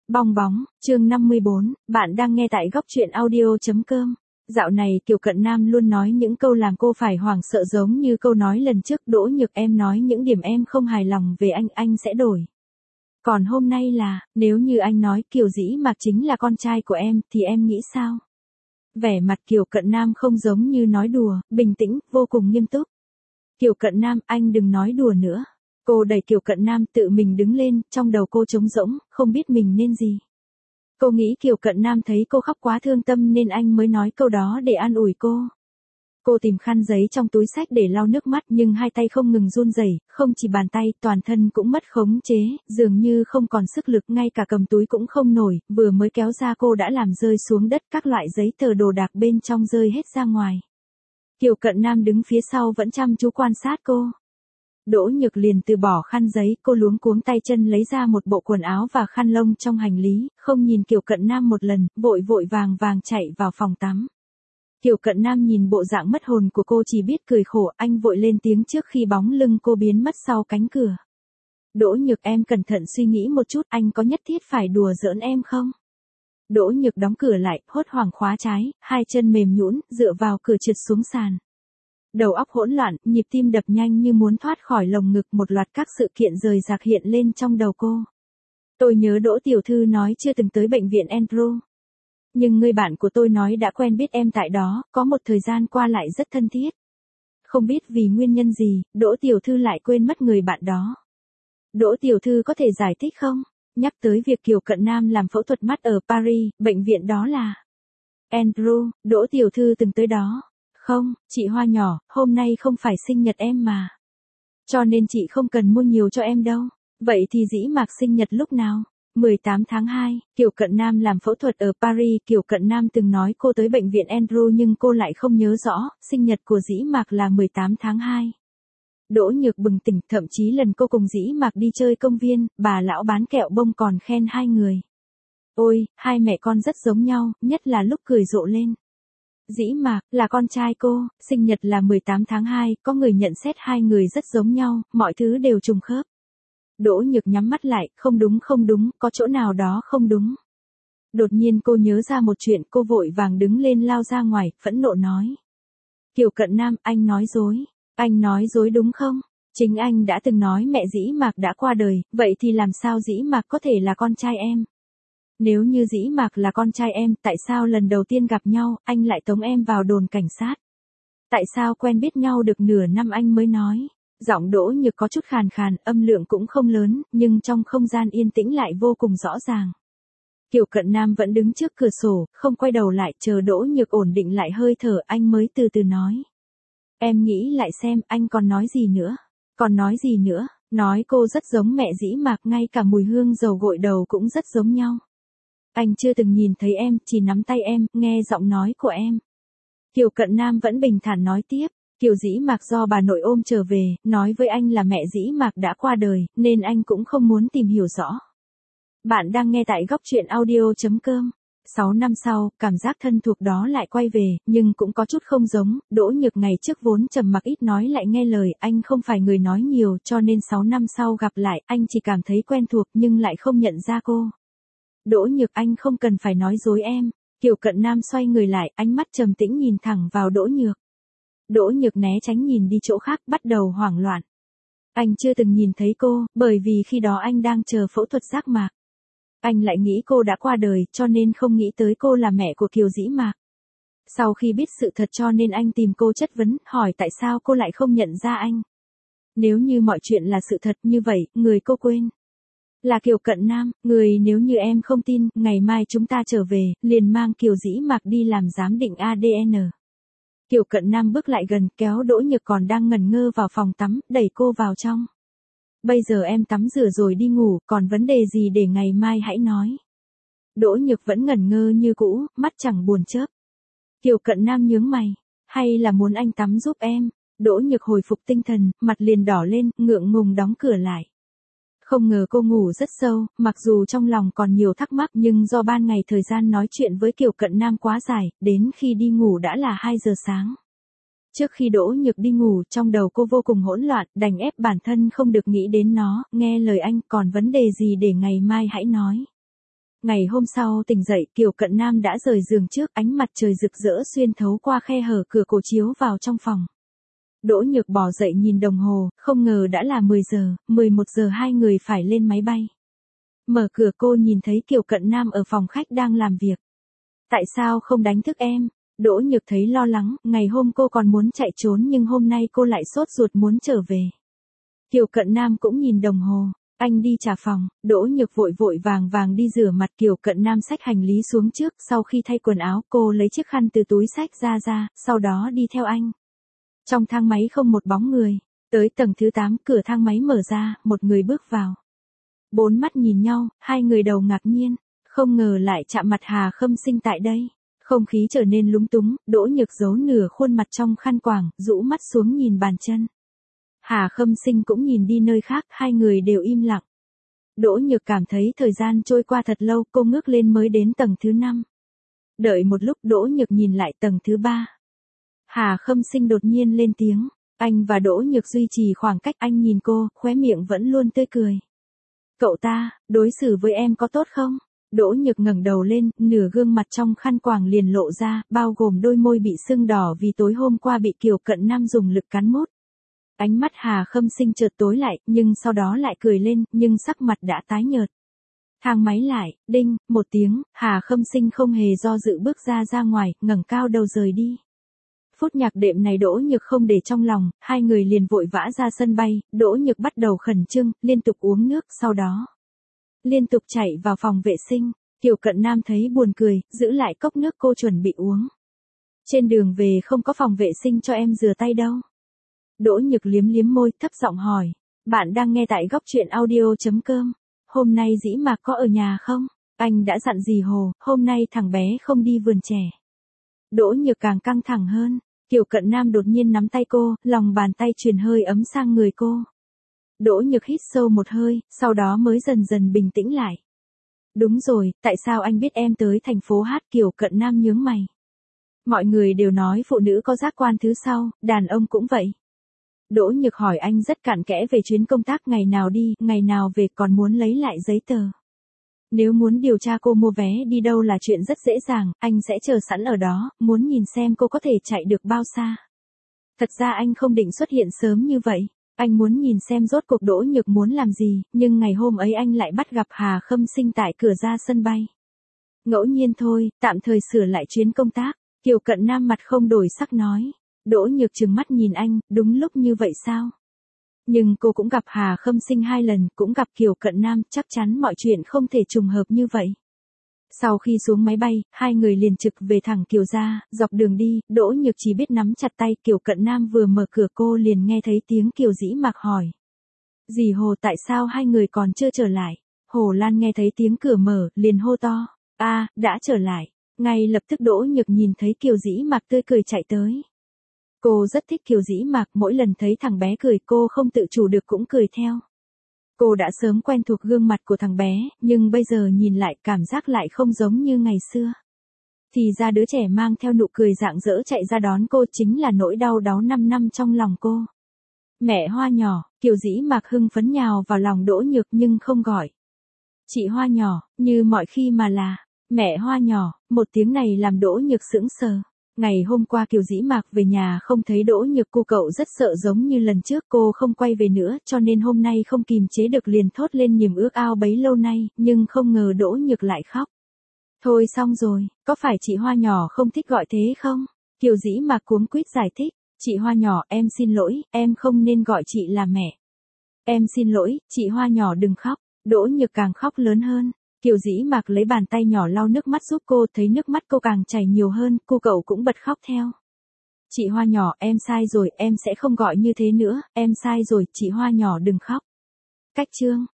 Bong bóng, chương 54, bạn đang nghe tại góc truyện audio.com. Dạo này Kiều Cận Nam luôn nói những câu làm cô phải hoảng sợ giống như câu nói lần trước Đỗ Nhược em nói những điểm em không hài lòng về anh sẽ đổi. Còn hôm nay là, nếu như anh nói Kiều Dĩ Mạc chính là con trai của em thì em nghĩ sao? Vẻ mặt Kiều Cận Nam không giống như nói đùa, bình tĩnh, vô cùng nghiêm túc. Kiều Cận Nam, anh đừng nói đùa nữa. Cô đẩy Kiều Cận Nam tự mình đứng lên, trong đầu cô trống rỗng, không biết mình nên gì. Cô nghĩ Kiều Cận Nam thấy cô khóc quá thương tâm nên anh mới nói câu đó để an ủi cô. Cô tìm khăn giấy trong túi xách để lau nước mắt nhưng hai tay không ngừng run rẩy, không chỉ bàn tay, toàn thân cũng mất khống chế, dường như không còn sức lực, ngay cả cầm túi cũng không nổi, vừa mới kéo ra cô đã làm rơi xuống đất, các loại giấy tờ đồ đạc bên trong rơi hết ra ngoài. Kiều Cận Nam đứng phía sau vẫn chăm chú quan sát cô. Đỗ Nhược liền từ bỏ khăn giấy, cô luống cuống tay chân lấy ra một bộ quần áo và khăn lông trong hành lý, không nhìn Kiều Cận Nam một lần, vội vội vàng vàng chạy vào phòng tắm. Kiều Cận Nam nhìn bộ dạng mất hồn của cô chỉ biết cười khổ, anh vội lên tiếng trước khi bóng lưng cô biến mất sau cánh cửa. Đỗ Nhược em cẩn thận suy nghĩ một chút, anh có nhất thiết phải đùa giỡn em không? Đỗ Nhược đóng cửa lại, hốt hoảng khóa trái, hai chân mềm nhũn, dựa vào cửa trượt xuống sàn. Đầu óc hỗn loạn, nhịp tim đập nhanh như muốn thoát khỏi lồng ngực, một loạt các sự kiện rời rạc hiện lên trong đầu cô. Tôi nhớ Đỗ tiểu thư nói chưa từng tới bệnh viện Andrew. Nhưng người bạn của tôi nói đã quen biết em tại đó, có một thời gian qua lại rất thân thiết. Không biết vì nguyên nhân gì, Đỗ tiểu thư lại quên mất người bạn đó. Đỗ tiểu thư có thể giải thích không? Nhắc tới việc Kiều Cận Nam làm phẫu thuật mắt ở Paris, bệnh viện đó là Andrew, Đỗ tiểu thư từng tới đó. Không, chị Hoa nhỏ, hôm nay không phải sinh nhật em mà. Cho nên chị không cần mua nhiều cho em đâu. Vậy thì Dĩ Mạc sinh nhật lúc nào? 18 tháng 2, Kiều Cận Nam làm phẫu thuật ở Paris. Kiều Cận Nam từng nói cô tới bệnh viện Andrew nhưng cô lại không nhớ rõ, sinh nhật của Dĩ Mạc là 18 tháng 2. Đỗ Nhược bừng tỉnh, thậm chí lần cô cùng Dĩ Mạc đi chơi công viên, bà lão bán kẹo bông còn khen hai người. Ôi, hai mẹ con rất giống nhau, nhất là lúc cười rộ lên. Dĩ Mạc, là con trai cô, sinh nhật là 18 tháng 2, có người nhận xét hai người rất giống nhau, mọi thứ đều trùng khớp. Đỗ Nhược nhắm mắt lại, không đúng, có chỗ nào đó không đúng. Đột nhiên cô nhớ ra một chuyện, cô vội vàng đứng lên lao ra ngoài, phẫn nộ nói. Kiều Cận Nam, anh nói dối đúng không? Chính anh đã từng nói mẹ Dĩ Mạc đã qua đời, vậy thì làm sao Dĩ Mạc có thể là con trai em? Nếu như Dĩ Mạc là con trai em, tại sao lần đầu tiên gặp nhau, anh lại tống em vào đồn cảnh sát? Tại sao quen biết nhau được nửa năm anh mới nói? Giọng Đỗ Nhược có chút khàn khàn, âm lượng cũng không lớn, nhưng trong không gian yên tĩnh lại vô cùng rõ ràng. Kiều Cận Nam vẫn đứng trước cửa sổ, không quay đầu lại, chờ Đỗ Nhược ổn định lại hơi thở, anh mới từ từ nói. Em nghĩ lại xem, anh còn nói gì nữa? Nói cô rất giống mẹ Dĩ Mạc, ngay cả mùi hương dầu gội đầu cũng rất giống nhau. Anh chưa từng nhìn thấy em, chỉ nắm tay em, nghe giọng nói của em. Kiều Cận Nam vẫn bình thản nói tiếp, Kiều Dĩ Mạc do bà nội ôm trở về, nói với anh là mẹ Dĩ Mạc đã qua đời, nên anh cũng không muốn tìm hiểu rõ. Bạn đang nghe tại góc truyện audio.com. 6 năm sau, cảm giác thân thuộc đó lại quay về, nhưng cũng có chút không giống. Đỗ Nhược ngày trước vốn trầm mặc ít nói lại nghe lời, anh không phải người nói nhiều, cho nên 6 năm sau gặp lại, anh chỉ cảm thấy quen thuộc nhưng lại không nhận ra cô. Đỗ Nhược, anh không cần phải nói dối em. Kiều Cận Nam xoay người lại, ánh mắt trầm tĩnh nhìn thẳng vào Đỗ Nhược. Đỗ Nhược né tránh nhìn đi chỗ khác, bắt đầu hoảng loạn. Anh chưa từng nhìn thấy cô, bởi vì khi đó anh đang chờ phẫu thuật giác mạc. Anh lại nghĩ cô đã qua đời, cho nên không nghĩ tới cô là mẹ của Kiều Dĩ Mạc. Sau khi biết sự thật cho nên anh tìm cô chất vấn, hỏi tại sao cô lại không nhận ra anh. Nếu như mọi chuyện là sự thật như vậy, người cô quên là Kiều Cận Nam, người nếu như em không tin, ngày mai chúng ta trở về, liền mang Kiều Dĩ Mạc đi làm giám định ADN. Kiều Cận Nam bước lại gần, kéo Đỗ Nhược còn đang ngẩn ngơ vào phòng tắm, đẩy cô vào trong. Bây giờ em tắm rửa rồi đi ngủ, còn vấn đề gì để ngày mai hãy nói. Đỗ Nhược vẫn ngẩn ngơ như cũ, mắt chẳng buồn chớp. Kiều Cận Nam nhướng mày, hay là muốn anh tắm giúp em? Đỗ Nhược hồi phục tinh thần, mặt liền đỏ lên, ngượng ngùng đóng cửa lại. Không ngờ cô ngủ rất sâu, mặc dù trong lòng còn nhiều thắc mắc nhưng do ban ngày thời gian nói chuyện với Kiều Cận Nam quá dài, đến khi đi ngủ đã là 2 giờ sáng. Trước khi Đỗ Nhược đi ngủ, trong đầu cô vô cùng hỗn loạn, đành ép bản thân không được nghĩ đến nó, nghe lời anh, còn vấn đề gì để ngày mai hãy nói. Ngày hôm sau tỉnh dậy, Kiều Cận Nam đã rời giường trước, ánh mặt trời rực rỡ xuyên thấu qua khe hở cửa cổ chiếu vào trong phòng. Đỗ Nhược bò dậy nhìn đồng hồ, không ngờ đã là 10 giờ, 11 giờ hai người phải lên máy bay. Mở cửa cô nhìn thấy Kiều Cận Nam ở phòng khách đang làm việc. Tại sao không đánh thức em? Đỗ Nhược thấy lo lắng, ngày hôm cô còn muốn chạy trốn nhưng hôm nay cô lại sốt ruột muốn trở về. Kiều Cận Nam cũng nhìn đồng hồ, anh đi trả phòng. Đỗ Nhược vội vội vàng vàng đi rửa mặt. Kiều Cận Nam xách hành lý xuống trước, sau khi thay quần áo cô lấy chiếc khăn từ túi xách ra, sau đó đi theo anh. Trong thang máy không một bóng người, tới tầng thứ 8, cửa thang máy mở ra, một người bước vào. Bốn mắt nhìn nhau, hai người đầu ngạc nhiên, không ngờ lại chạm mặt Hà Khâm Sinh tại đây. Không khí trở nên lúng túng, Đỗ Nhược giấu nửa khuôn mặt trong khăn quàng, rũ mắt xuống nhìn bàn chân. Hà Khâm Sinh cũng nhìn đi nơi khác, hai người đều im lặng. Đỗ Nhược cảm thấy thời gian trôi qua thật lâu, cô ngước lên mới đến tầng thứ 5. Đợi một lúc Đỗ Nhược nhìn lại tầng thứ 3. Hà Khâm Sinh đột nhiên lên tiếng, anh và Đỗ Nhược duy trì khoảng cách, anh nhìn cô, khóe miệng vẫn luôn tươi cười. Cậu ta, đối xử với em có tốt không? Đỗ Nhược ngẩng đầu lên, nửa gương mặt trong khăn quàng liền lộ ra, bao gồm đôi môi bị sưng đỏ vì tối hôm qua bị Kiều Cận Nam dùng lực cắn mút. Ánh mắt Hà Khâm Sinh chợt tối lại, nhưng sau đó lại cười lên, nhưng sắc mặt đã tái nhợt. Thang máy lại, đinh, một tiếng, Hà Khâm Sinh không hề do dự bước ra ngoài, ngẩng cao đầu rời đi. Phút nhạc đệm này Đỗ Nhược không để trong lòng, hai người liền vội vã ra sân bay. Đỗ Nhược bắt đầu khẩn trương, liên tục uống nước, sau đó liên tục chạy vào phòng vệ sinh. Kiều Cận Nam thấy buồn cười, giữ lại cốc nước cô chuẩn bị uống. Trên đường về không có phòng vệ sinh cho em rửa tay đâu. Đỗ Nhược liếm liếm môi, thấp giọng hỏi. Bạn đang nghe tại góc truyện audio.com. Hôm nay Dĩ Mạc có ở nhà không? Anh đã dặn dì Hồ, hôm nay thằng bé không đi vườn trẻ. Đỗ Nhược càng căng thẳng hơn. Kiều Cận Nam đột nhiên nắm tay cô, lòng bàn tay truyền hơi ấm sang người cô. Đỗ Nhược hít sâu một hơi, sau đó mới dần dần bình tĩnh lại. Đúng rồi, tại sao anh biết em tới thành phố Hát? Kiều Cận Nam nhướng mày. Mọi người đều nói phụ nữ có giác quan thứ sau, đàn ông cũng vậy. Đỗ Nhược hỏi anh rất cặn kẽ về chuyến công tác, ngày nào đi, ngày nào về, còn muốn lấy lại giấy tờ. Nếu muốn điều tra cô mua vé đi đâu là chuyện rất dễ dàng, anh sẽ chờ sẵn ở đó, muốn nhìn xem cô có thể chạy được bao xa. Thật ra anh không định xuất hiện sớm như vậy, anh muốn nhìn xem rốt cuộc Đỗ Nhược muốn làm gì, nhưng ngày hôm ấy anh lại bắt gặp Hà Khâm Sinh tại cửa ra sân bay. Ngẫu nhiên thôi, tạm thời sửa lại chuyến công tác. Kiều Cận Nam mặt không đổi sắc nói. Đỗ Nhược trừng mắt nhìn anh, đúng lúc như vậy sao? Nhưng cô cũng gặp Hà Khâm Sinh 2 lần, cũng gặp Kiều Cận Nam, chắc chắn mọi chuyện không thể trùng hợp như vậy. Sau khi xuống máy bay, hai người liền trực về thẳng Kiều gia. Dọc đường đi, Đỗ Nhược chỉ biết nắm chặt tay. Kiều Cận Nam vừa mở cửa cô liền nghe thấy tiếng Kiều Dĩ Mạc hỏi. Dì Hồ, tại sao hai người còn chưa trở lại? Hồ Lan nghe thấy tiếng cửa mở, liền hô to. Đã trở lại. Ngay lập tức Đỗ Nhược nhìn thấy Kiều Dĩ Mạc tươi cười chạy tới. Cô rất thích Kiều Dĩ Mạc, mỗi lần thấy thằng bé cười cô không tự chủ được cũng cười theo. Cô đã sớm quen thuộc gương mặt của thằng bé, nhưng bây giờ nhìn lại cảm giác lại không giống như ngày xưa. Thì ra đứa trẻ mang theo nụ cười rạng rỡ chạy ra đón cô chính là nỗi đau đáu 5 năm trong lòng cô. Mẹ Hoa nhỏ, Kiều Dĩ Mạc hưng phấn nhào vào lòng Đỗ Nhược nhưng không gọi. Chị Hoa nhỏ, như mọi khi mà là, mẹ Hoa nhỏ, một tiếng này làm Đỗ Nhược sững sờ. Ngày hôm qua Kiều Dĩ Mạc về nhà không thấy Đỗ Nhược, cô cậu rất sợ giống như lần trước cô không quay về nữa, cho nên hôm nay không kìm chế được liền thốt lên niềm ước ao bấy lâu nay, nhưng không ngờ Đỗ Nhược lại khóc. Thôi xong rồi, có phải chị Hoa nhỏ không thích gọi thế không? Kiều Dĩ Mạc cuống quýt giải thích, chị Hoa nhỏ em xin lỗi, em không nên gọi chị là mẹ. Em xin lỗi, chị Hoa nhỏ đừng khóc. Đỗ Nhược càng khóc lớn hơn. Kiều Dĩ Mạc lấy bàn tay nhỏ lau nước mắt giúp cô, thấy nước mắt cô càng chảy nhiều hơn, cô cậu cũng bật khóc theo. Chị Hoa nhỏ, em sai rồi, em sẽ không gọi như thế nữa, em sai rồi, chị Hoa nhỏ đừng khóc. Cách chương